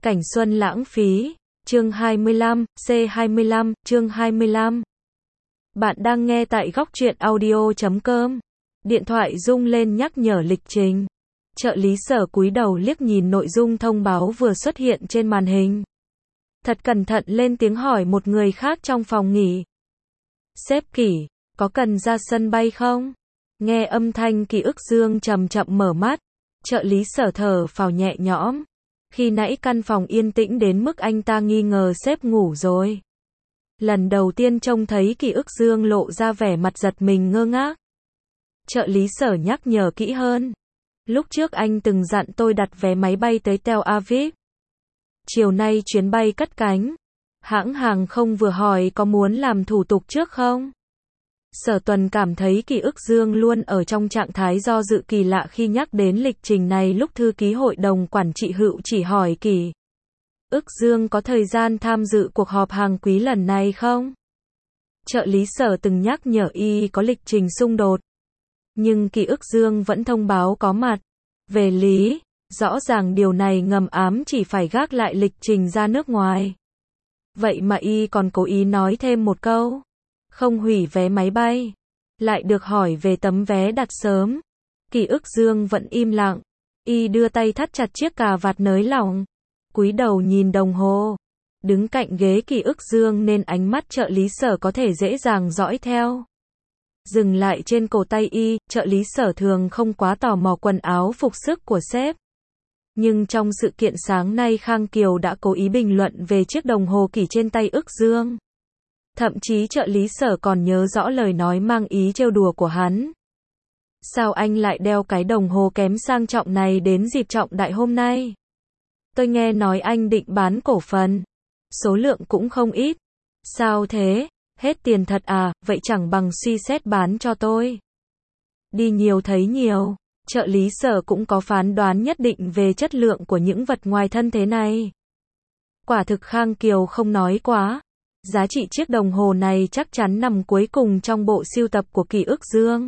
Cảnh xuân lãng phí, chương 25, C25, chương 25. Bạn đang nghe tại góc truyện audio.com. Điện thoại rung lên nhắc nhở lịch trình. Trợ lý Sở cúi đầu liếc nhìn nội dung thông báo vừa xuất hiện trên màn hình. Thật cẩn thận lên tiếng hỏi một người khác trong phòng nghỉ. Sếp Kỷ, có cần ra sân bay không? Nghe âm thanh Kỷ Ức Dương chậm chậm mở mắt. Trợ lý Sở thở phào nhẹ nhõm. Khi nãy căn phòng yên tĩnh đến mức anh ta nghi ngờ sếp ngủ rồi. Lần đầu tiên trông thấy Kỷ Ức Dương lộ ra vẻ mặt giật mình ngơ ngác. Trợ lý Sở nhắc nhở kỹ hơn. Lúc trước anh từng dặn tôi đặt vé máy bay tới Tel Aviv. Chiều nay chuyến bay cất cánh. Hãng hàng không vừa hỏi có muốn làm thủ tục trước không? Sở Tuần cảm thấy Kỷ Ức Dương luôn ở trong trạng thái do dự kỳ lạ khi nhắc đến lịch trình này. Lúc thư ký hội đồng quản trị Hựu chỉ hỏi Kỷ Ức Dương có thời gian tham dự cuộc họp hàng quý lần này không? Trợ lý Sở từng nhắc nhở y có lịch trình xung đột. Nhưng Kỷ Ức Dương vẫn thông báo có mặt. Về lý, rõ ràng điều này ngầm ám chỉ phải gác lại lịch trình ra nước ngoài. Vậy mà y còn cố ý nói thêm một câu. Không hủy vé máy bay. Lại được hỏi về tấm vé đặt sớm. Kỷ Ức Dương vẫn im lặng. Y đưa tay thắt chặt chiếc cà vạt nới lỏng. Cúi đầu nhìn đồng hồ. Đứng cạnh ghế Kỷ Ức Dương nên ánh mắt trợ lý Sở có thể dễ dàng dõi theo. Dừng lại trên cổ tay y, trợ lý Sở thường không quá tò mò quần áo phục sức của sếp. Nhưng trong sự kiện sáng nay Khang Kiều đã cố ý bình luận về chiếc đồng hồ Kỷ trên tay Ức Dương. Thậm chí trợ lý Sở còn nhớ rõ lời nói mang ý trêu đùa của hắn. Sao anh lại đeo cái đồng hồ kém sang trọng này đến dịp trọng đại hôm nay? Tôi nghe nói anh định bán cổ phần. Số lượng cũng không ít. Sao thế? Hết tiền thật à? Vậy chẳng bằng suy xét bán cho tôi. Đi nhiều thấy nhiều. Trợ lý Sở cũng có phán đoán nhất định về chất lượng của những vật ngoài thân thế này. Quả thực Khang Kiều không nói quá. Giá trị chiếc đồng hồ này chắc chắn nằm cuối cùng trong bộ sưu tập của Kỷ Ức Dương.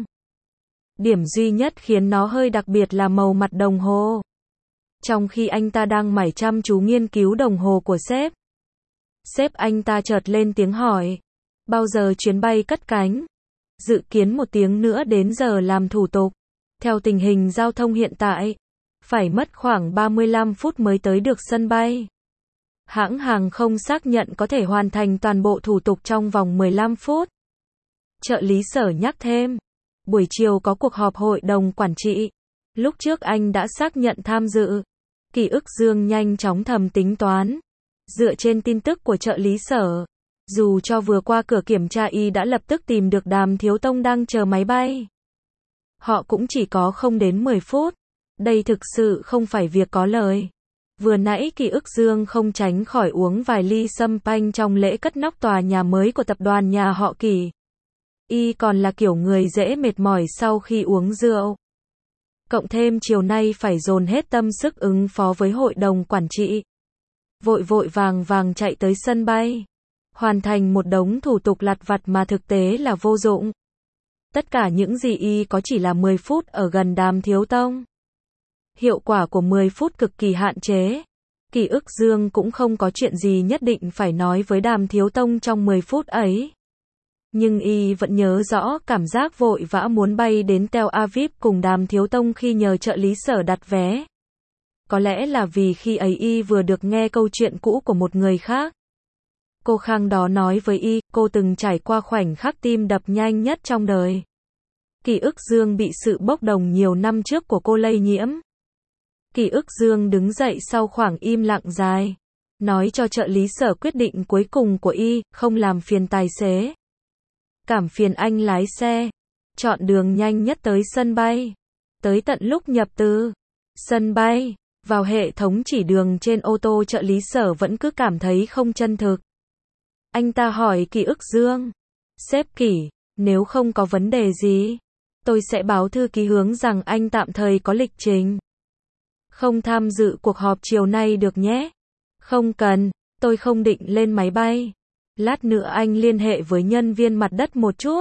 Điểm duy nhất khiến nó hơi đặc biệt là màu mặt đồng hồ. Trong khi anh ta đang mải chăm chú nghiên cứu đồng hồ của sếp. Sếp anh ta chợt lên tiếng hỏi. Bao giờ chuyến bay cất cánh? Dự kiến 1 tiếng nữa đến giờ làm thủ tục. Theo tình hình giao thông hiện tại, phải mất khoảng 35 phút mới tới được sân bay. Hãng hàng không xác nhận có thể hoàn thành toàn bộ thủ tục trong vòng 15 phút. Trợ lý Sở nhắc thêm. Buổi chiều có cuộc họp hội đồng quản trị. Lúc trước anh đã xác nhận tham dự. Kỷ Ức Dương nhanh chóng thầm tính toán. Dựa trên tin tức của trợ lý Sở, dù cho vừa qua cửa kiểm tra y đã lập tức tìm được Đàm Thiếu Tông đang chờ máy bay. Họ cũng chỉ có không đến 10 phút. Đây thực sự không phải việc có lời. Vừa nãy Kỷ Ức Dương không tránh khỏi uống vài ly champagne trong lễ cất nóc tòa nhà mới của tập đoàn nhà họ Kỷ. Y còn là kiểu người dễ mệt mỏi sau khi uống rượu. Cộng thêm chiều nay phải dồn hết tâm sức ứng phó với hội đồng quản trị. Vội vội vàng vàng chạy tới sân bay. Hoàn thành một đống thủ tục lặt vặt mà thực tế là vô dụng. Tất cả những gì y có chỉ là 10 phút ở gần Đàm Thiếu Tông. Hiệu quả của 10 phút cực kỳ hạn chế. Kỷ Ức Dương cũng không có chuyện gì nhất định phải nói với Đàm Thiếu Tông trong 10 phút ấy. Nhưng y vẫn nhớ rõ cảm giác vội vã muốn bay đến Tel Aviv cùng Đàm Thiếu Tông khi nhờ trợ lý Sở đặt vé. Có lẽ là vì khi ấy y vừa được nghe câu chuyện cũ của một người khác. Cô Khang đó nói với y, cô từng trải qua khoảnh khắc tim đập nhanh nhất trong đời. Kỷ Ức Dương bị sự bốc đồng nhiều năm trước của cô lây nhiễm. Kỷ Ức Dương đứng dậy sau khoảng im lặng dài. Nói cho trợ lý Sở quyết định cuối cùng của y, không làm phiền tài xế. Cảm phiền anh lái xe. Chọn đường nhanh nhất tới sân bay. Tới tận lúc nhập từ sân bay vào hệ thống chỉ đường trên ô tô, trợ lý Sở vẫn cứ cảm thấy không chân thực. Anh ta hỏi Kỷ Ức Dương. Sếp Kỷ, nếu không có vấn đề gì, tôi sẽ báo thư ký hướng rằng anh tạm thời có lịch trình. Không tham dự cuộc họp chiều nay được nhé. Không cần, tôi không định lên máy bay. Lát nữa anh liên hệ với nhân viên mặt đất một chút.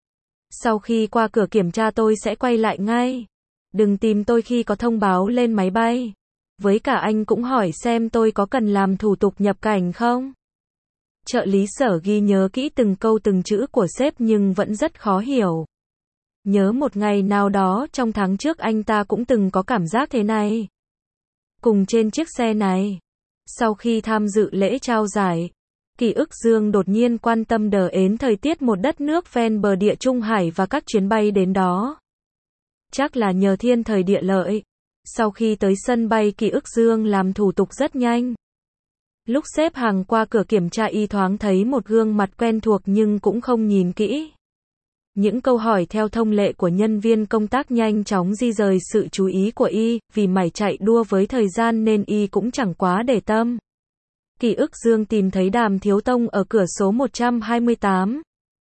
Sau khi qua cửa kiểm tra tôi sẽ quay lại ngay. Đừng tìm tôi khi có thông báo lên máy bay. Với cả anh cũng hỏi xem tôi có cần làm thủ tục nhập cảnh không? Trợ lý Sở ghi nhớ kỹ từng câu từng chữ của sếp nhưng vẫn rất khó hiểu. Nhớ một ngày nào đó trong tháng trước anh ta cũng từng có cảm giác thế này. Cùng trên chiếc xe này. Sau khi tham dự lễ trao giải, Kỷ Ức Dương đột nhiên quan tâm đến thời tiết một đất nước ven bờ địa Trung Hải và các chuyến bay đến đó. Chắc là nhờ thiên thời địa lợi. Sau khi tới sân bay Kỷ Ức Dương làm thủ tục rất nhanh. Lúc xếp hàng qua cửa kiểm tra y thoáng thấy một gương mặt quen thuộc nhưng cũng không nhìn kỹ. Những câu hỏi theo thông lệ của nhân viên công tác nhanh chóng di rời sự chú ý của y, vì mải chạy đua với thời gian nên y cũng chẳng quá để tâm. Kỷ Ức Dương tìm thấy Đàm Thiếu Tông ở cửa số 128.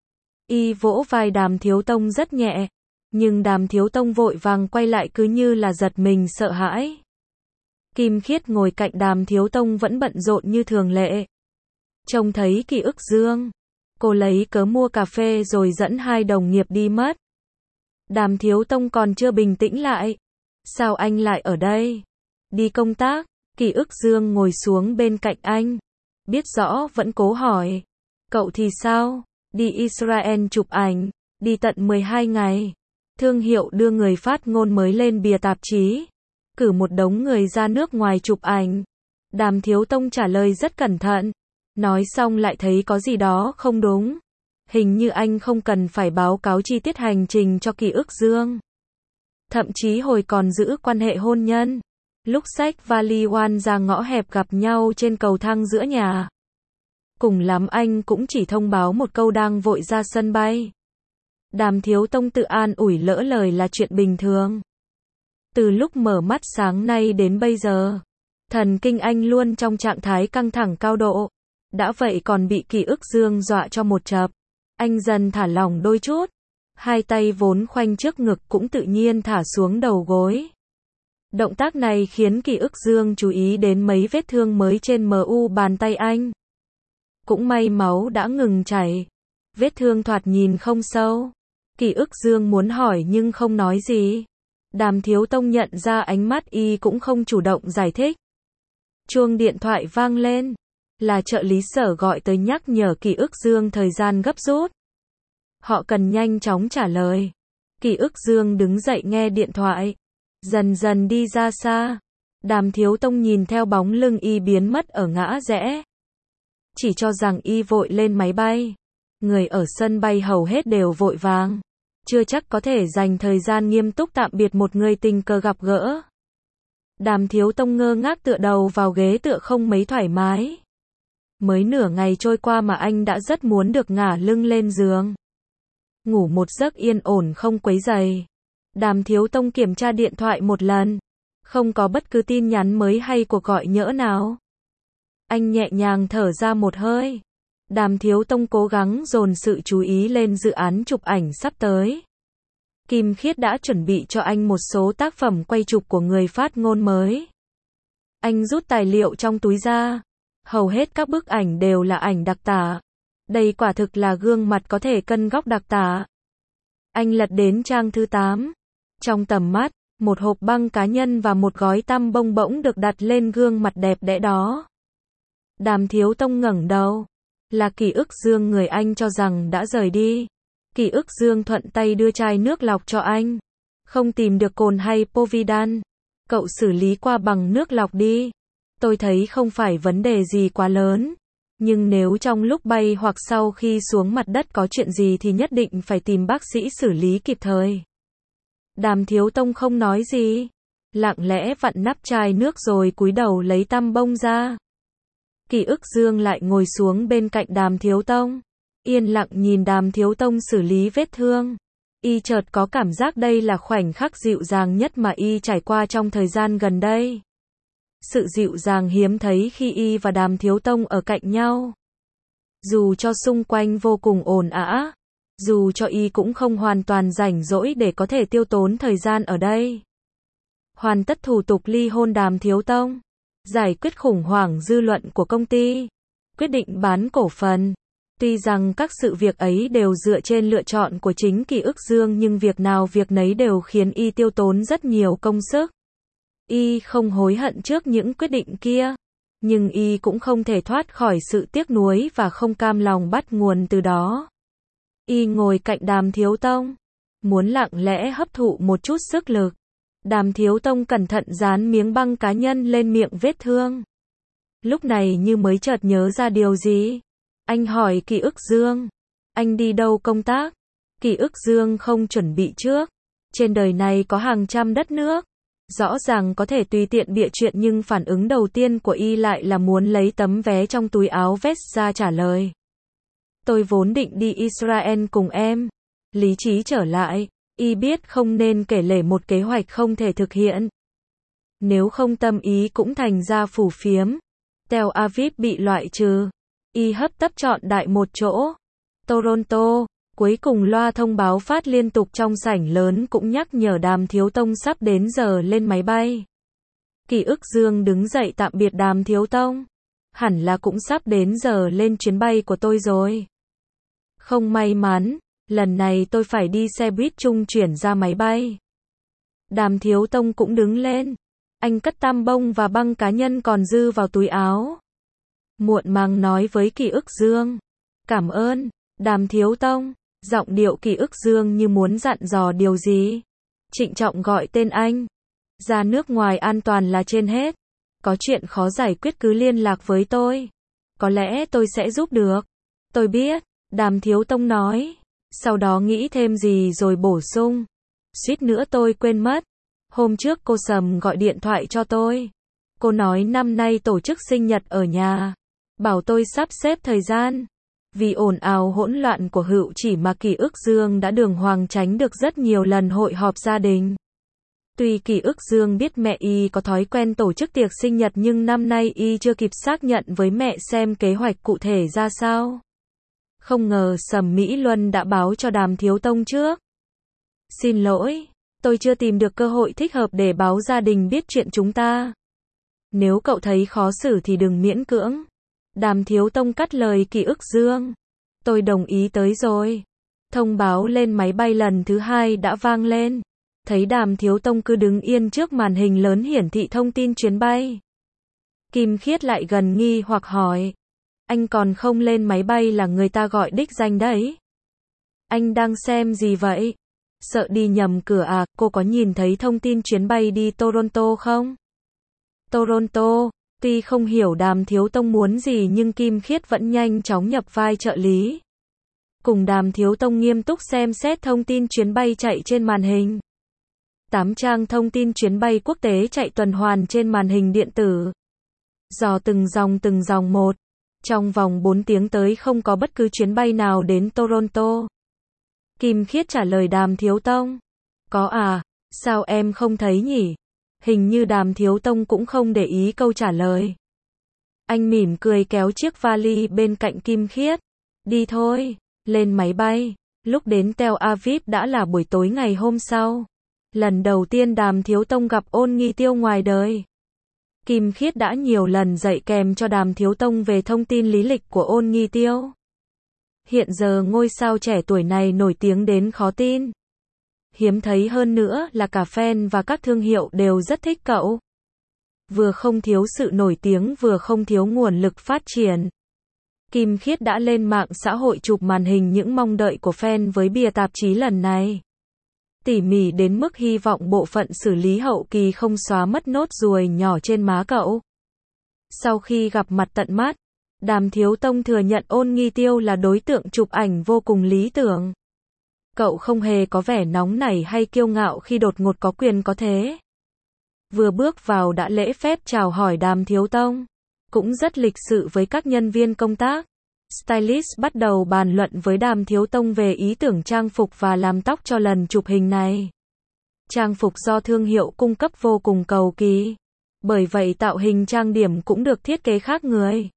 Y vỗ vai Đàm Thiếu Tông rất nhẹ, nhưng Đàm Thiếu Tông vội vàng quay lại cứ như là giật mình sợ hãi. Kim Khiết ngồi cạnh Đàm Thiếu Tông vẫn bận rộn như thường lệ. Trông thấy Kỷ Ức Dương, cô lấy cớ mua cà phê rồi dẫn hai đồng nghiệp đi mất. Đàm Thiếu Tông còn chưa bình tĩnh lại. Sao anh lại ở đây? Đi công tác. Kỷ Ức Dương ngồi xuống bên cạnh anh. Biết rõ vẫn cố hỏi. Cậu thì sao? Đi Israel chụp ảnh. Đi tận 12 ngày. Thương hiệu đưa người phát ngôn mới lên bìa tạp chí. Cử một đống người ra nước ngoài chụp ảnh. Đàm Thiếu Tông trả lời rất cẩn thận. Nói xong lại thấy có gì đó không đúng. Hình như anh không cần phải báo cáo chi tiết hành trình cho Kỷ Ức Dương. Thậm chí hồi còn giữ quan hệ hôn nhân. Lúc xách vali oan ra ngõ hẹp gặp nhau trên cầu thang giữa nhà. Cùng lắm anh cũng chỉ thông báo một câu đang vội ra sân bay. Đàm Thiếu Tông tự an ủi lỡ lời là chuyện bình thường. Từ lúc mở mắt sáng nay đến bây giờ, thần kinh anh luôn trong trạng thái căng thẳng cao độ. Đã vậy còn bị Kỷ Ức Dương dọa cho một chập. Anh dần thả lỏng đôi chút. Hai tay vốn khoanh trước ngực cũng tự nhiên thả xuống đầu gối. Động tác này khiến Kỷ Ức Dương chú ý đến mấy vết thương mới trên mu bàn tay anh. Cũng may máu đã ngừng chảy. Vết thương thoạt nhìn không sâu. Kỷ Ức Dương muốn hỏi nhưng không nói gì. Đàm Thiếu Tông nhận ra ánh mắt y cũng không chủ động giải thích. Chuông điện thoại vang lên. Là trợ lý Sở gọi tới nhắc nhở Kỷ Ức Dương thời gian gấp rút. Họ cần nhanh chóng trả lời. Kỷ Ức Dương đứng dậy nghe điện thoại. Dần dần đi ra xa. Đàm Thiếu Tông nhìn theo bóng lưng y biến mất ở ngã rẽ. Chỉ cho rằng y vội lên máy bay. Người ở sân bay hầu hết đều vội vàng. Chưa chắc có thể dành thời gian nghiêm túc tạm biệt một người tình cờ gặp gỡ. Đàm Thiếu Tông ngơ ngác tựa đầu vào ghế tựa không mấy thoải mái. Mới nửa ngày trôi qua mà anh đã rất muốn được ngả lưng lên giường. Ngủ một giấc yên ổn không quấy rầy. Đàm Thiếu Tông kiểm tra điện thoại một lần. Không có bất cứ tin nhắn mới hay cuộc gọi nhỡ nào. Anh nhẹ nhàng thở ra một hơi. Đàm Thiếu Tông cố gắng dồn sự chú ý lên dự án chụp ảnh sắp tới. Kim Khiết đã chuẩn bị cho anh một số tác phẩm quay chụp của người phát ngôn mới. Anh rút tài liệu trong túi ra. Hầu hết các bức ảnh đều là ảnh đặc tả. Đây quả thực là gương mặt có thể cân góc đặc tả. Anh lật đến trang thứ 8. Trong tầm mắt, một hộp băng cá nhân và một gói tăm bông bỗng được đặt lên gương mặt đẹp đẽ đó. Đàm Thiếu Tông ngẩng đầu. Là Kỷ Ức Dương, người anh cho rằng đã rời đi. Kỷ Ức Dương thuận tay đưa chai nước lọc cho anh. Không tìm được cồn hay Povidone. Cậu xử lý qua bằng nước lọc đi. Tôi thấy không phải vấn đề gì quá lớn. Nhưng nếu trong lúc bay hoặc sau khi xuống mặt đất có chuyện gì thì nhất định phải tìm bác sĩ xử lý kịp thời. Đàm Thiếu Tông không nói gì. Lặng lẽ vặn nắp chai nước rồi cúi đầu lấy tăm bông ra. Kỷ Ức Dương lại ngồi xuống bên cạnh Đàm Thiếu Tông. Yên lặng nhìn Đàm Thiếu Tông xử lý vết thương. Y chợt có cảm giác đây là khoảnh khắc dịu dàng nhất mà y trải qua trong thời gian gần đây. Sự dịu dàng hiếm thấy khi y và Đàm Thiếu Tông ở cạnh nhau. Dù cho xung quanh vô cùng ồn ào, dù cho y cũng không hoàn toàn rảnh rỗi để có thể tiêu tốn thời gian ở đây. Hoàn tất thủ tục ly hôn Đàm Thiếu Tông. Giải quyết khủng hoảng dư luận của công ty. Quyết định bán cổ phần. Tuy rằng các sự việc ấy đều dựa trên lựa chọn của chính Kỷ Ức Dương nhưng việc nào việc nấy đều khiến y tiêu tốn rất nhiều công sức. Y không hối hận trước những quyết định kia, nhưng Y cũng không thể thoát khỏi sự tiếc nuối và không cam lòng bắt nguồn từ đó. Y ngồi cạnh Đàm Thiếu Tông, muốn lặng lẽ hấp thụ một chút sức lực. Đàm Thiếu Tông cẩn thận dán miếng băng cá nhân lên miệng vết thương. Lúc này như mới chợt nhớ ra điều gì. Anh hỏi Kỷ Ức Dương, anh đi đâu công tác? Kỷ Ức Dương không chuẩn bị trước. Trên đời này có hàng trăm đất nước. Rõ ràng có thể tùy tiện bịa chuyện nhưng phản ứng đầu tiên của Y lại là muốn lấy tấm vé trong túi áo vest ra trả lời. Tôi vốn định đi Israel cùng em. Lý trí trở lại, Y biết không nên kể lể một kế hoạch không thể thực hiện. Nếu không tâm ý cũng thành ra phù phiếm. Tel Aviv bị loại trừ. Y hấp tấp chọn đại một chỗ. Toronto. Cuối cùng loa thông báo phát liên tục trong sảnh lớn cũng nhắc nhở Đàm Thiếu Tông sắp đến giờ lên máy bay. Kỷ Ức Dương đứng dậy tạm biệt Đàm Thiếu Tông. Hẳn là cũng sắp đến giờ lên chuyến bay của tôi rồi. Không may mắn, lần này tôi phải đi xe buýt trung chuyển ra máy bay. Đàm Thiếu Tông cũng đứng lên. Anh cất tam bông và băng cá nhân còn dư vào túi áo. Muộn màng nói với Kỷ Ức Dương. Cảm ơn, Đàm Thiếu Tông. Giọng điệu Kỷ Ức Dương như muốn dặn dò điều gì. Trịnh trọng gọi tên anh. Ra nước ngoài an toàn là trên hết. Có chuyện khó giải quyết cứ liên lạc với tôi. Có lẽ tôi sẽ giúp được. Tôi biết, Đàm Thiếu Tông nói. Sau đó nghĩ thêm gì rồi bổ sung. Suýt nữa tôi quên mất. Hôm trước cô Sầm gọi điện thoại cho tôi. Cô nói năm nay tổ chức sinh nhật ở nhà. Bảo tôi sắp xếp thời gian. Vì ồn ào hỗn loạn của Hữu Chỉ mà Kỷ Ức Dương đã đường hoàng tránh được rất nhiều lần hội họp gia đình. Tuy Kỷ Ức Dương biết mẹ Y có thói quen tổ chức tiệc sinh nhật nhưng năm nay Y chưa kịp xác nhận với mẹ xem kế hoạch cụ thể ra sao. Không ngờ Sầm Mỹ Luân đã báo cho Đàm Thiếu Tông trước. Xin lỗi, tôi chưa tìm được cơ hội thích hợp để báo gia đình biết chuyện chúng ta. Nếu cậu thấy khó xử thì đừng miễn cưỡng. Đàm Thiếu Tông cắt lời Kỷ Ức Dương. Tôi đồng ý tới rồi. Thông báo lên máy bay lần thứ 2 đã vang lên. Thấy Đàm Thiếu Tông cứ đứng yên trước màn hình lớn hiển thị thông tin chuyến bay. Kim Khiết lại gần nghi hoặc hỏi. Anh còn không lên máy bay là người ta gọi đích danh đấy. Anh đang xem gì vậy? Sợ đi nhầm cửa à? Cô có nhìn thấy thông tin chuyến bay đi Toronto không? Toronto. Tuy không hiểu Đàm Thiếu Tông muốn gì nhưng Kim Khiết vẫn nhanh chóng nhập vai trợ lý. Cùng Đàm Thiếu Tông nghiêm túc xem xét thông tin chuyến bay chạy trên màn hình. 8 trang thông tin chuyến bay quốc tế chạy tuần hoàn trên màn hình điện tử. Dò từng dòng một. Trong vòng 4 tiếng tới không có bất cứ chuyến bay nào đến Toronto. Kim Khiết trả lời Đàm Thiếu Tông. Có à, sao em không thấy nhỉ? Hình như Đàm Thiếu Tông cũng không để ý câu trả lời. Anh mỉm cười kéo chiếc vali bên cạnh Kim Khiết. Đi thôi, lên máy bay. Lúc đến Tel Aviv đã là buổi tối ngày hôm sau. Lần đầu tiên Đàm Thiếu Tông gặp Ôn Nghi Tiêu ngoài đời. Kim Khiết đã nhiều lần dạy kèm cho Đàm Thiếu Tông về thông tin lý lịch của Ôn Nghi Tiêu. Hiện giờ ngôi sao trẻ tuổi này nổi tiếng đến khó tin. Hiếm thấy hơn nữa là cả fan và các thương hiệu đều rất thích cậu. Vừa không thiếu sự nổi tiếng vừa không thiếu nguồn lực phát triển. Kim Khiết đã lên mạng xã hội chụp màn hình những mong đợi của fan với bìa tạp chí lần này. Tỉ mỉ đến mức hy vọng bộ phận xử lý hậu kỳ không xóa mất nốt ruồi nhỏ trên má cậu. Sau khi gặp mặt tận mắt, Đàm Thiếu Tông thừa nhận Ôn Nghi Tiêu là đối tượng chụp ảnh vô cùng lý tưởng. Cậu không hề có vẻ nóng nảy hay kiêu ngạo khi đột ngột có quyền có thế. Vừa bước vào đã lễ phép chào hỏi Đàm Thiếu Tông. Cũng rất lịch sự với các nhân viên công tác. Stylist bắt đầu bàn luận với Đàm Thiếu Tông về ý tưởng trang phục và làm tóc cho lần chụp hình này. Trang phục do thương hiệu cung cấp vô cùng cầu kỳ. Bởi vậy tạo hình trang điểm cũng được thiết kế khác người.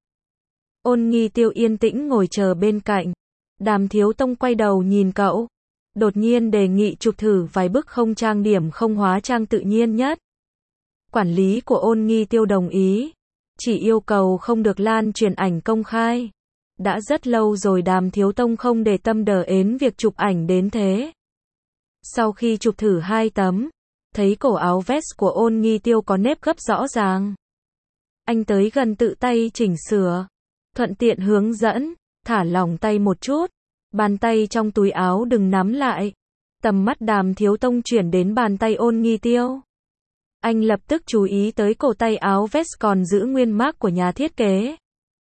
Ôn Nghi Tiêu yên tĩnh ngồi chờ bên cạnh. Đàm Thiếu Tông quay đầu nhìn cậu. Đột nhiên đề nghị chụp thử vài bức không trang điểm không hóa trang tự nhiên nhất. Quản lý của Ôn Nghi Tiêu đồng ý. Chỉ yêu cầu không được lan truyền ảnh công khai. Đã rất lâu rồi Đàm Thiếu Tông không để tâm đờ ến việc chụp ảnh đến thế. Sau khi chụp thử 2 tấm, thấy cổ áo vest của Ôn Nghi Tiêu có nếp gấp rõ ràng. Anh tới gần tự tay chỉnh sửa, thuận tiện hướng dẫn, thả lỏng tay một chút, bàn tay trong túi áo đừng nắm lại. Tầm mắt Đàm Thiếu Tông chuyển đến bàn tay Ôn Nghi Tiêu. Anh lập tức chú ý tới cổ tay áo vest còn giữ nguyên mác của nhà thiết kế.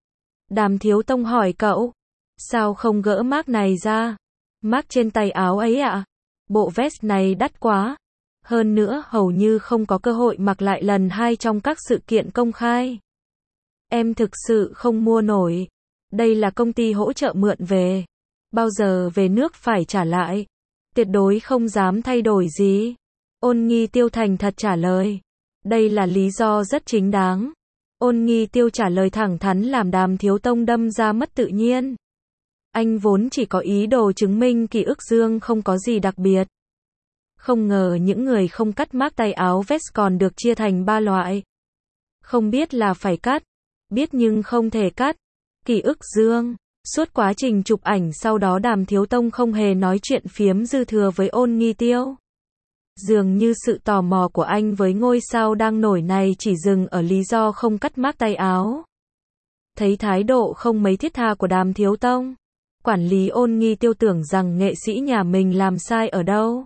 Đàm Thiếu Tông hỏi cậu, sao không gỡ mác này ra? Mác trên tay áo ấy ạ? Bộ vest này đắt quá. Hơn nữa hầu như không có cơ hội mặc lại lần hai trong các sự kiện công khai. Em thực sự không mua nổi. Đây là công ty hỗ trợ mượn về. Bao giờ về nước phải trả lại. Tuyệt đối không dám thay đổi gì. Ôn Nghi Tiêu thành thật trả lời. Đây là lý do rất chính đáng. Ôn Nghi Tiêu trả lời thẳng thắn làm Đàm Thiếu Tông đâm ra mất tự nhiên. Anh vốn chỉ có ý đồ chứng minh Kỷ Ức Dương không có gì đặc biệt. Không ngờ những người không cắt mác tay áo vest còn được chia thành 3 loại. Không biết là phải cắt, biết nhưng không thể cắt. Kỷ Ức Dương. Suốt quá trình chụp ảnh sau đó Đàm Thiếu Tông không hề nói chuyện phiếm dư thừa với Ôn Nghi Tiêu. Dường như sự tò mò của anh với ngôi sao đang nổi này chỉ dừng ở lý do không cắt mác tay áo. Thấy thái độ không mấy thiết tha của Đàm Thiếu Tông, quản lý Ôn Nghi Tiêu tưởng rằng nghệ sĩ nhà mình làm sai ở đâu.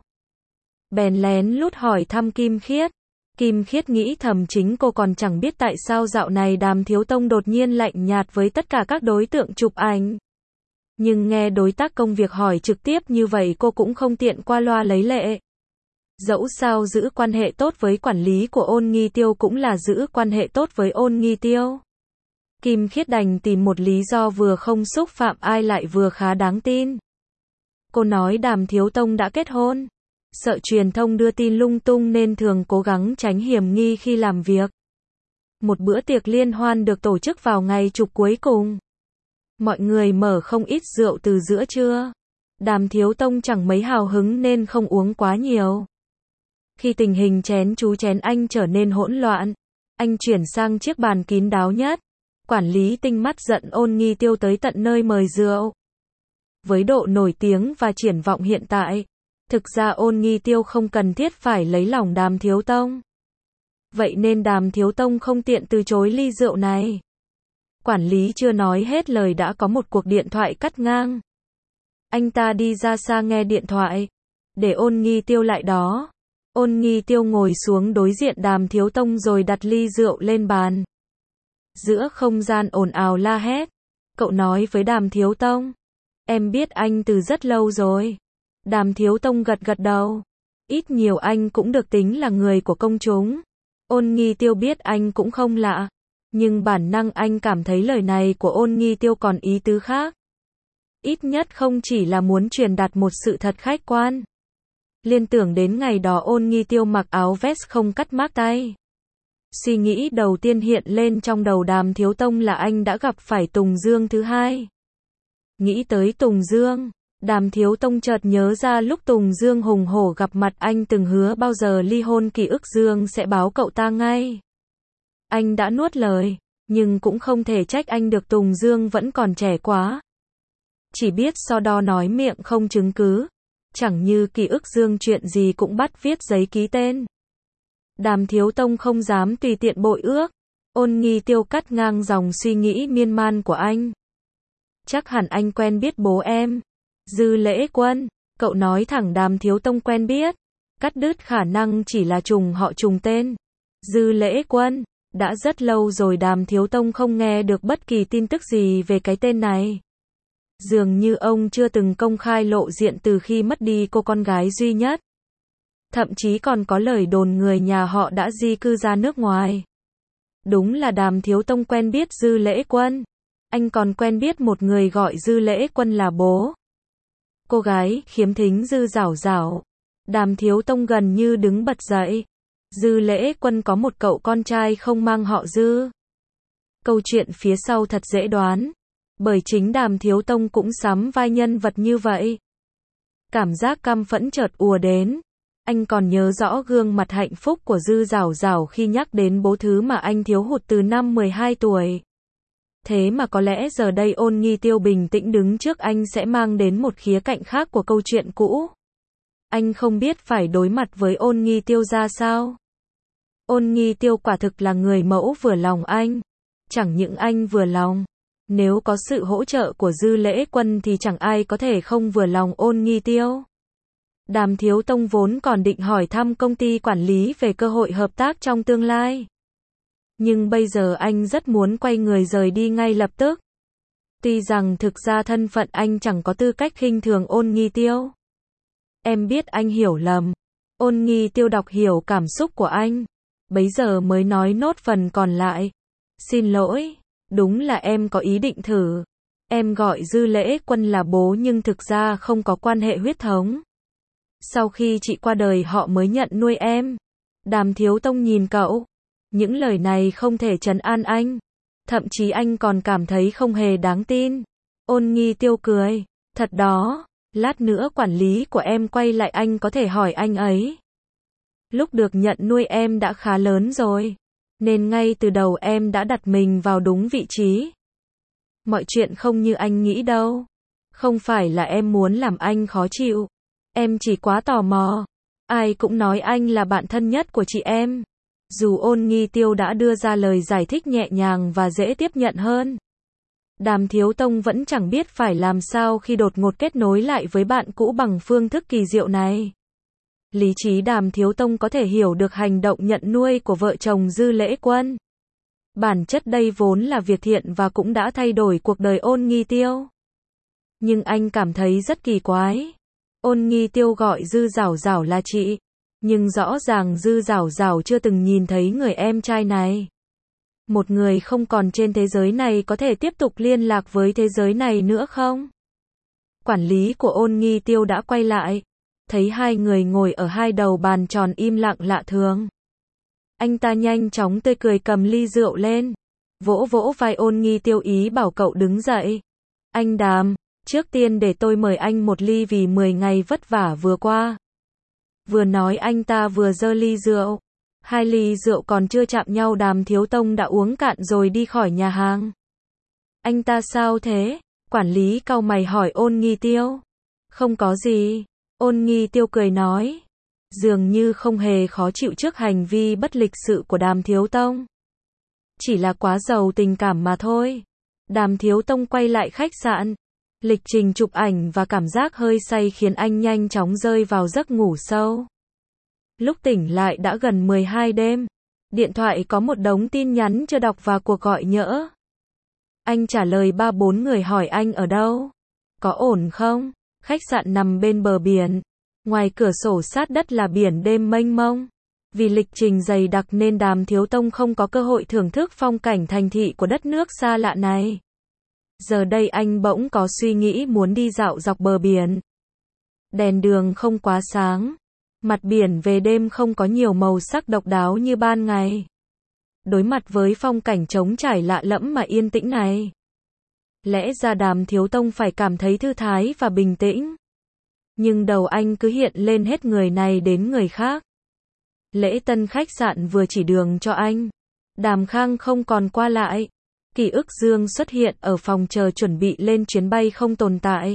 Bèn lén lút hỏi thăm Kim Khiết. Kim Khiết nghĩ thầm chính cô còn chẳng biết tại sao dạo này Đàm Thiếu Tông đột nhiên lạnh nhạt với tất cả các đối tượng chụp ảnh. Nhưng nghe đối tác công việc hỏi trực tiếp như vậy cô cũng không tiện qua loa lấy lệ. Dẫu sao giữ quan hệ tốt với quản lý của Ôn Nghi Tiêu cũng là giữ quan hệ tốt với Ôn Nghi Tiêu. Kim Khiết đành tìm một lý do vừa không xúc phạm ai lại vừa khá đáng tin. Cô nói Đàm Thiếu Tông đã kết hôn. Sợ truyền thông đưa tin lung tung nên thường cố gắng tránh hiểm nghi khi làm việc. Một bữa tiệc liên hoan được tổ chức vào ngày chụp cuối cùng. Mọi người mở không ít rượu từ giữa trưa. Đàm Thiếu Tông chẳng mấy hào hứng nên không uống quá nhiều. Khi tình hình chén chú chén anh trở nên hỗn loạn, anh chuyển sang chiếc bàn kín đáo nhất. Quản lý tinh mắt giận Ôn Nghi Tiêu tới tận nơi mời rượu. Với độ nổi tiếng và triển vọng hiện tại, thực ra Ôn Nghi Tiêu không cần thiết phải lấy lòng Đàm Thiếu Tông. Vậy nên Đàm Thiếu Tông không tiện từ chối ly rượu này. Quản lý chưa nói hết lời đã có một cuộc điện thoại cắt ngang. Anh ta đi ra xa nghe điện thoại, để Ôn Nghi Tiêu lại đó. Ôn Nghi Tiêu ngồi xuống đối diện Đàm Thiếu Tông rồi đặt ly rượu lên bàn. Giữa không gian ồn ào la hét, cậu nói với Đàm Thiếu Tông, em biết anh từ rất lâu rồi. Đàm Thiếu Tông gật gật đầu. Ít nhiều anh cũng được tính là người của công chúng. Ôn Nghi Tiêu biết anh cũng không lạ. Nhưng bản năng anh cảm thấy lời này của Ôn Nghi Tiêu còn ý tứ khác. Ít nhất không chỉ là muốn truyền đạt một sự thật khách quan. Liên tưởng đến ngày đó Ôn Nghi Tiêu mặc áo vest không cắt mác tay. Suy nghĩ đầu tiên hiện lên trong đầu Đàm Thiếu Tông là anh đã gặp phải Tùng Dương thứ hai. Nghĩ tới Tùng Dương, Đàm Thiếu Tông chợt nhớ ra lúc Tùng Dương hùng hổ gặp mặt anh từng hứa bao giờ ly hôn Kỷ Ức Dương sẽ báo cậu ta ngay. Anh đã nuốt lời, nhưng cũng không thể trách anh được, Tùng Dương vẫn còn trẻ quá. Chỉ biết so đo nói miệng không chứng cứ. Chẳng như Kỷ Ức Dương chuyện gì cũng bắt viết giấy ký tên. Đàm Thiếu Tông không dám tùy tiện bội ước. Ôn Nghi Tiêu cắt ngang dòng suy nghĩ miên man của anh. Chắc hẳn anh quen biết bố em. Dư Lễ Quân. Cậu nói thẳng Đàm Thiếu Tông quen biết. Cắt đứt khả năng chỉ là trùng họ trùng tên. Dư Lễ Quân. Đã rất lâu rồi Đàm Thiếu Tông không nghe được bất kỳ tin tức gì về cái tên này. Dường như ông chưa từng công khai lộ diện từ khi mất đi cô con gái duy nhất. Thậm chí còn có lời đồn người nhà họ đã di cư ra nước ngoài. Đúng là Đàm Thiếu Tông quen biết Dư Lễ Quân. Anh còn quen biết một người gọi Dư Lễ Quân là bố. Cô gái khiếm thính Dư Giảo Giảo. Đàm Thiếu Tông gần như đứng bật dậy. Dư Lễ Quân có một cậu con trai không mang họ Dư. Câu chuyện phía sau thật dễ đoán. Bởi chính Đàm Thiếu Tông cũng sắm vai nhân vật như vậy. Cảm giác căm phẫn chợt ùa đến. Anh còn nhớ rõ gương mặt hạnh phúc của Dư Giảo Giảo khi nhắc đến bố, thứ mà anh thiếu hụt từ năm 12 tuổi. Thế mà có lẽ giờ đây Ôn Nghi Tiêu bình tĩnh đứng trước anh sẽ mang đến một khía cạnh khác của câu chuyện cũ. Anh không biết phải đối mặt với Ôn Nghi Tiêu ra sao. Ôn Nghi Tiêu quả thực là người mẫu vừa lòng anh. Chẳng những anh vừa lòng, nếu có sự hỗ trợ của Dư Lễ Quân thì chẳng ai có thể không vừa lòng Ôn Nghi Tiêu. Đàm Thiếu Tông vốn còn định hỏi thăm công ty quản lý về cơ hội hợp tác trong tương lai. Nhưng bây giờ anh rất muốn quay người rời đi ngay lập tức. Tuy rằng thực ra thân phận anh chẳng có tư cách khinh thường Ôn Nghi Tiêu. Em biết anh hiểu lầm. Ôn Nghi Tiêu đọc hiểu cảm xúc của anh. Bấy giờ mới nói nốt phần còn lại. Xin lỗi, đúng là em có ý định thử. Em gọi Dư Lễ Quân là bố nhưng thực ra không có quan hệ huyết thống. Sau khi chị qua đời họ mới nhận nuôi em. Đàm Thiếu Tông nhìn cậu. Những lời này không thể trấn an anh. Thậm chí anh còn cảm thấy không hề đáng tin. Ôn Nghi Tiêu cười. Thật đó, lát nữa quản lý của em quay lại anh có thể hỏi anh ấy. Lúc được nhận nuôi em đã khá lớn rồi. Nên ngay từ đầu em đã đặt mình vào đúng vị trí. Mọi chuyện không như anh nghĩ đâu. Không phải là em muốn làm anh khó chịu. Em chỉ quá tò mò. Ai cũng nói anh là bạn thân nhất của chị em. Dù Ôn Nghi Tiêu đã đưa ra lời giải thích nhẹ nhàng và dễ tiếp nhận hơn. Đàm Thiếu Tông vẫn chẳng biết phải làm sao khi đột ngột kết nối lại với bạn cũ bằng phương thức kỳ diệu này. Lý trí Đàm Thiếu Tông có thể hiểu được hành động nhận nuôi của vợ chồng Dư Lễ Quân. Bản chất đây vốn là việc thiện và cũng đã thay đổi cuộc đời Ôn Nghi Tiêu. Nhưng anh cảm thấy rất kỳ quái. Ôn Nghi Tiêu gọi Dư Giảo Giảo là chị. Nhưng rõ ràng Dư Giảo Giảo chưa từng nhìn thấy người em trai này. Một người không còn trên thế giới này có thể tiếp tục liên lạc với thế giới này nữa không? Quản lý của Ôn Nghi Tiêu đã quay lại. Thấy hai người ngồi ở hai đầu bàn tròn im lặng lạ thường. Anh ta nhanh chóng tươi cười cầm ly rượu lên. Vỗ vỗ vai Ôn Nghi Tiêu ý bảo cậu đứng dậy. Anh Đàm, trước tiên để tôi mời anh một ly vì 10 ngày vất vả vừa qua. Vừa nói anh ta vừa giơ ly rượu. Hai ly rượu còn chưa chạm nhau Đàm Thiếu Tông đã uống cạn rồi đi khỏi nhà hàng. Anh ta sao thế? Quản lý cau mày hỏi Ôn Nghi Tiêu. Không có gì. Ôn Nghi Tiêu cười nói. Dường như không hề khó chịu trước hành vi bất lịch sự của Đàm Thiếu Tông. Chỉ là quá giàu tình cảm mà thôi. Đàm Thiếu Tông quay lại khách sạn. Lịch trình chụp ảnh và cảm giác hơi say khiến anh nhanh chóng rơi vào giấc ngủ sâu. Lúc tỉnh lại đã gần 12 đêm. Điện thoại có một đống tin nhắn chưa đọc và cuộc gọi nhỡ. Anh trả lời 3-4 người hỏi anh ở đâu. Có ổn không? Khách sạn nằm bên bờ biển. Ngoài cửa sổ sát đất là biển đêm mênh mông. Vì lịch trình dày đặc nên Đàm Thiếu Tông không có cơ hội thưởng thức phong cảnh thành thị của đất nước xa lạ này. Giờ đây anh bỗng có suy nghĩ muốn đi dạo dọc bờ biển. Đèn đường không quá sáng. Mặt biển về đêm không có nhiều màu sắc độc đáo như ban ngày. Đối mặt với phong cảnh trống trải lạ lẫm mà yên tĩnh này. Lẽ ra Đàm Thiếu Tông phải cảm thấy thư thái và bình tĩnh. Nhưng đầu anh cứ hiện lên hết người này đến người khác. Lễ tân khách sạn vừa chỉ đường cho anh. Đàm Khang không còn qua lại. Ký ức Dương xuất hiện ở phòng chờ chuẩn bị lên chuyến bay không tồn tại.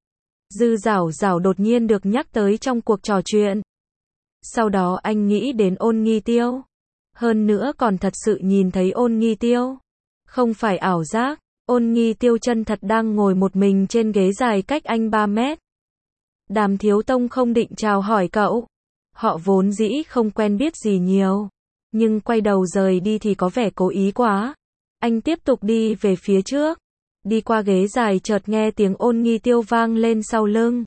Dư Giảo Giảo đột nhiên được nhắc tới trong cuộc trò chuyện. Sau đó anh nghĩ đến Ôn Nghi Tiêu. Hơn nữa còn thật sự nhìn thấy Ôn Nghi Tiêu. Không phải ảo giác, Ôn Nghi Tiêu chân thật đang ngồi một mình trên ghế dài cách anh 3 mét. Đàm Thiếu Tông không định chào hỏi cậu. Họ vốn dĩ không quen biết gì nhiều. Nhưng quay đầu rời đi thì có vẻ cố ý quá. Anh tiếp tục đi về phía trước. Đi qua ghế dài chợt nghe tiếng Ôn Nghi Tiêu vang lên sau lưng.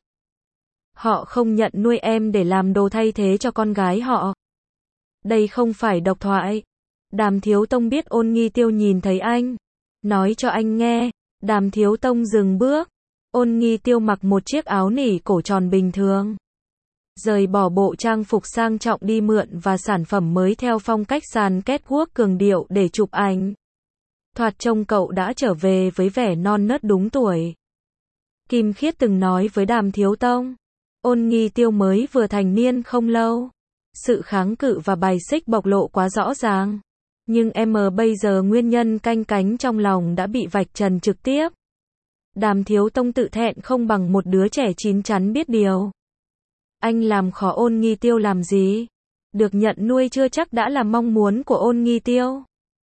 Họ không nhận nuôi em để làm đồ thay thế cho con gái họ. Đây không phải độc thoại. Đàm Thiếu Tông biết Ôn Nghi Tiêu nhìn thấy anh. Nói cho anh nghe. Đàm Thiếu Tông dừng bước. Ôn Nghi Tiêu mặc một chiếc áo nỉ cổ tròn bình thường. Rời bỏ bộ trang phục sang trọng đi mượn và sản phẩm mới theo phong cách sàn catwalk cường điệu để chụp ảnh. Thoạt trông cậu đã trở về với vẻ non nớt đúng tuổi. Kim Khiết từng nói với Đàm Thiếu Tông. Ôn Nghi Tiêu mới vừa thành niên không lâu. Sự kháng cự và bài xích bộc lộ quá rõ ràng. Nhưng bây giờ nguyên nhân canh cánh trong lòng đã bị vạch trần trực tiếp. Đàm Thiếu Tông tự thẹn không bằng một đứa trẻ chín chắn biết điều. Anh làm khó Ôn Nghi Tiêu làm gì? Được nhận nuôi chưa chắc đã là mong muốn của Ôn Nghi Tiêu.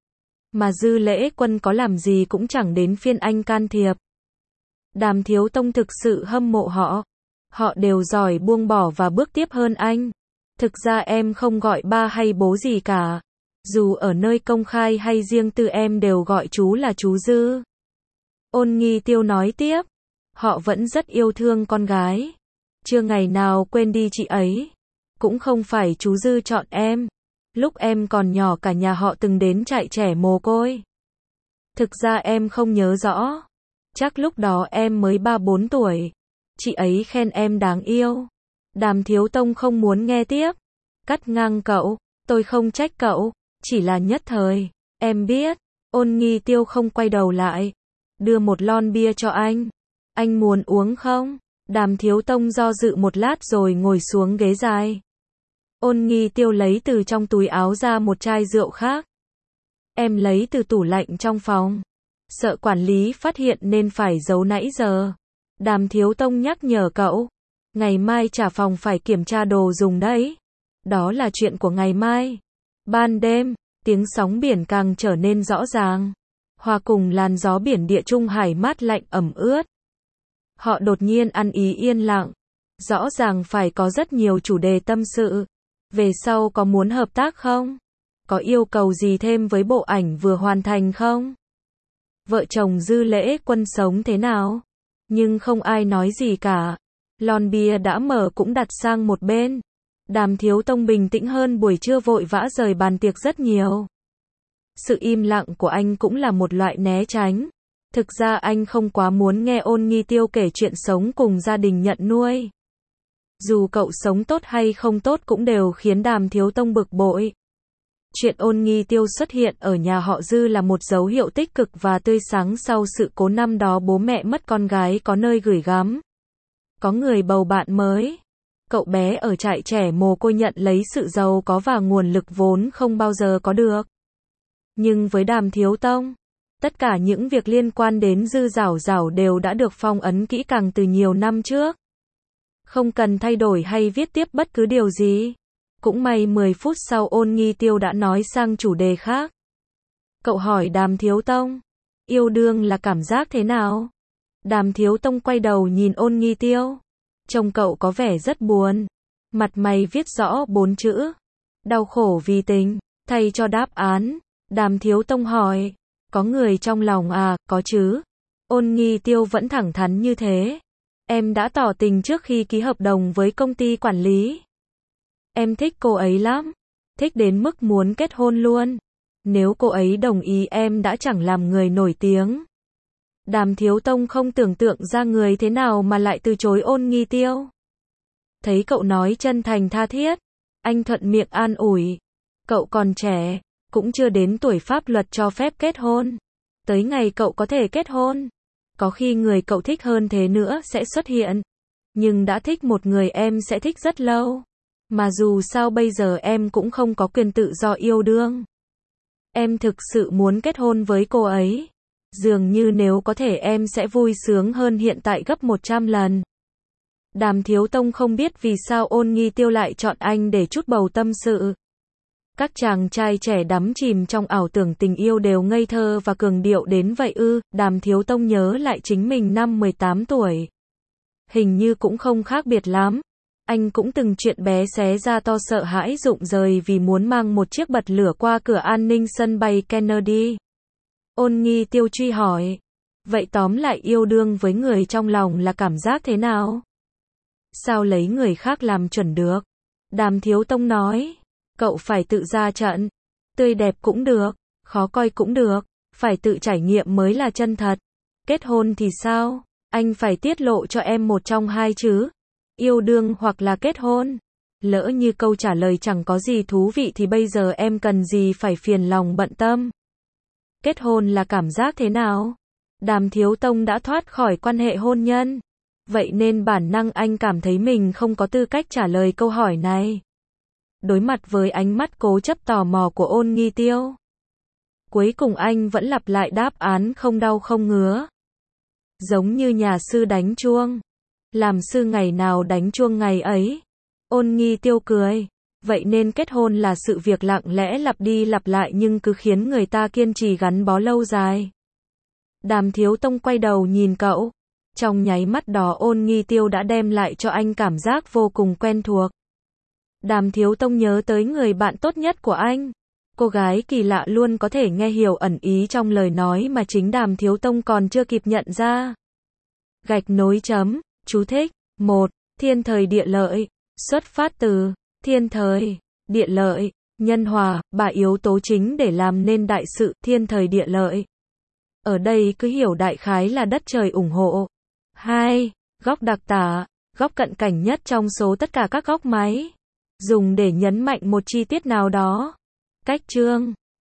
Mà Dư Lễ Quân có làm gì cũng chẳng đến phiên anh can thiệp. Đàm Thiếu Tông thực sự hâm mộ họ. Họ đều giỏi buông bỏ và bước tiếp hơn anh. Thực ra em không gọi ba hay bố gì cả. Dù ở nơi công khai hay riêng tư em đều gọi chú là chú Dư. Ôn Nghi Tiêu nói tiếp. Họ vẫn rất yêu thương con gái. Chưa ngày nào quên đi chị ấy. Cũng không phải chú Dư chọn em. Lúc em còn nhỏ cả nhà họ từng đến trại trẻ mồ côi. Thực ra em không nhớ rõ. Chắc lúc đó em mới 3-4 tuổi. Chị ấy khen em đáng yêu. Đàm Thiếu Tông không muốn nghe tiếp. Cắt ngang cậu. Tôi không trách cậu. Chỉ là nhất thời. Em biết. Ôn Nghi Tiêu không quay đầu lại. Đưa một lon bia cho anh. Anh muốn uống không? Đàm Thiếu Tông do dự một lát rồi ngồi xuống ghế dài. Ôn Nghi Tiêu lấy từ trong túi áo ra một chai rượu khác. Em lấy từ tủ lạnh trong phòng. Sợ quản lý phát hiện nên phải giấu nãy giờ. Đàm Thiếu Tông nhắc nhở cậu. Ngày mai trả phòng phải kiểm tra đồ dùng đấy. Đó là chuyện của ngày mai. Ban đêm, tiếng sóng biển càng trở nên rõ ràng. Hòa cùng làn gió biển Địa Trung Hải mát lạnh ẩm ướt. Họ đột nhiên ăn ý yên lặng. Rõ ràng phải có rất nhiều chủ đề tâm sự. Về sau có muốn hợp tác không? Có yêu cầu gì thêm với bộ ảnh vừa hoàn thành không? Vợ chồng Dư Lễ Quân sống thế nào? Nhưng không ai nói gì cả. Lon bia đã mở cũng đặt sang một bên. Đàm Thiếu Tông bình tĩnh hơn buổi trưa vội vã rời bàn tiệc rất nhiều. Sự im lặng của anh cũng là một loại né tránh. Thực ra anh không quá muốn nghe Ôn Nghi Tiêu kể chuyện sống cùng gia đình nhận nuôi. Dù cậu sống tốt hay không tốt cũng đều khiến Đàm Thiếu Tông bực bội. Chuyện Ôn Nghi Tiêu xuất hiện ở nhà họ Dư là một dấu hiệu tích cực và tươi sáng sau sự cố năm đó bố mẹ mất con gái có nơi gửi gắm. Có người bầu bạn mới. Cậu bé ở trại trẻ mồ côi nhận lấy sự giàu có và nguồn lực vốn không bao giờ có được. Nhưng với Đàm Thiếu Tông, tất cả những việc liên quan đến Dư Dảo Dảo đều đã được phong ấn kỹ càng từ nhiều năm trước. Không cần thay đổi hay viết tiếp bất cứ điều gì. Cũng may 10 phút sau Ôn Nghi Tiêu đã nói sang chủ đề khác. Cậu hỏi Đàm Thiếu Tông, yêu đương là cảm giác thế nào? Đàm Thiếu Tông quay đầu nhìn Ôn Nghi Tiêu. Trông cậu có vẻ rất buồn. Mặt mày viết rõ 4 chữ. Đau khổ vì tình. Thay cho đáp án, Đàm Thiếu Tông hỏi. Có người trong lòng à? Có chứ. Ôn Nghi Tiêu vẫn thẳng thắn như thế. Em đã tỏ tình trước khi ký hợp đồng với công ty quản lý. Em thích cô ấy lắm. Thích đến mức muốn kết hôn luôn. Nếu cô ấy đồng ý em đã chẳng làm người nổi tiếng. Đàm Thiếu Tông không tưởng tượng ra người thế nào mà lại từ chối Ôn Nghi Tiêu. Thấy cậu nói chân thành tha thiết, anh thuận miệng an ủi. Cậu còn trẻ, cũng chưa đến tuổi pháp luật cho phép kết hôn. Tới ngày cậu có thể kết hôn, có khi người cậu thích hơn thế nữa sẽ xuất hiện. Nhưng đã thích một người em sẽ thích rất lâu. Mà dù sao bây giờ em cũng không có quyền tự do yêu đương. Em thực sự muốn kết hôn với cô ấy. Dường như nếu có thể em sẽ vui sướng hơn hiện tại gấp 100 lần. Đàm Thiếu Tông không biết vì sao Ôn Nghi Tiêu lại chọn anh để trút bầu tâm sự. Các chàng trai trẻ đắm chìm trong ảo tưởng tình yêu đều ngây thơ và cường điệu đến vậy ư? Đàm Thiếu Tông nhớ lại chính mình năm 18 tuổi. Hình như cũng không khác biệt lắm. Anh cũng từng chuyện bé xé ra to sợ hãi rụng rời vì muốn mang một chiếc bật lửa qua cửa an ninh sân bay Kennedy. Ôn Nghi Tiêu truy hỏi. Vậy tóm lại yêu đương với người trong lòng là cảm giác thế nào? Sao lấy người khác làm chuẩn được? Đàm Thiếu Tông nói. Cậu phải tự ra trận. Tươi đẹp cũng được, khó coi cũng được. Phải tự trải nghiệm mới là chân thật. Kết hôn thì sao? Anh phải tiết lộ cho em một trong hai chứ. Yêu đương hoặc là kết hôn. Lỡ như câu trả lời chẳng có gì thú vị thì bây giờ em cần gì phải phiền lòng bận tâm. Kết hôn là cảm giác thế nào? Đàm Thiếu Tông đã thoát khỏi quan hệ hôn nhân. Vậy nên bản năng anh cảm thấy mình không có tư cách trả lời câu hỏi này. Đối mặt với ánh mắt cố chấp tò mò của Ôn Nghi Tiêu. Cuối cùng anh vẫn lặp lại đáp án không đau không ngứa. Giống như nhà sư đánh chuông. Làm sư ngày nào đánh chuông ngày ấy. Ôn Nghi Tiêu cười. Vậy nên kết hôn là sự việc lặng lẽ lặp đi lặp lại nhưng cứ khiến người ta kiên trì gắn bó lâu dài. Đàm Thiếu Tông quay đầu nhìn cậu. Trong nháy mắt đó Ôn Nghi Tiêu đã đem lại cho anh cảm giác vô cùng quen thuộc. Đàm Thiếu Tông nhớ tới người bạn tốt nhất của anh. Cô gái kỳ lạ luôn có thể nghe hiểu ẩn ý trong lời nói mà chính Đàm Thiếu Tông còn chưa kịp nhận ra. Gạch nối chấm, chú thích. 1. Thiên thời địa lợi. Xuất phát từ thiên thời, địa lợi, nhân hòa, ba yếu tố chính để làm nên đại sự, thiên thời địa lợi. Ở đây cứ hiểu đại khái là đất trời ủng hộ. 2. Góc đặc tả, góc cận cảnh nhất trong số tất cả các góc máy. Dùng để nhấn mạnh một chi tiết nào đó. Cách chương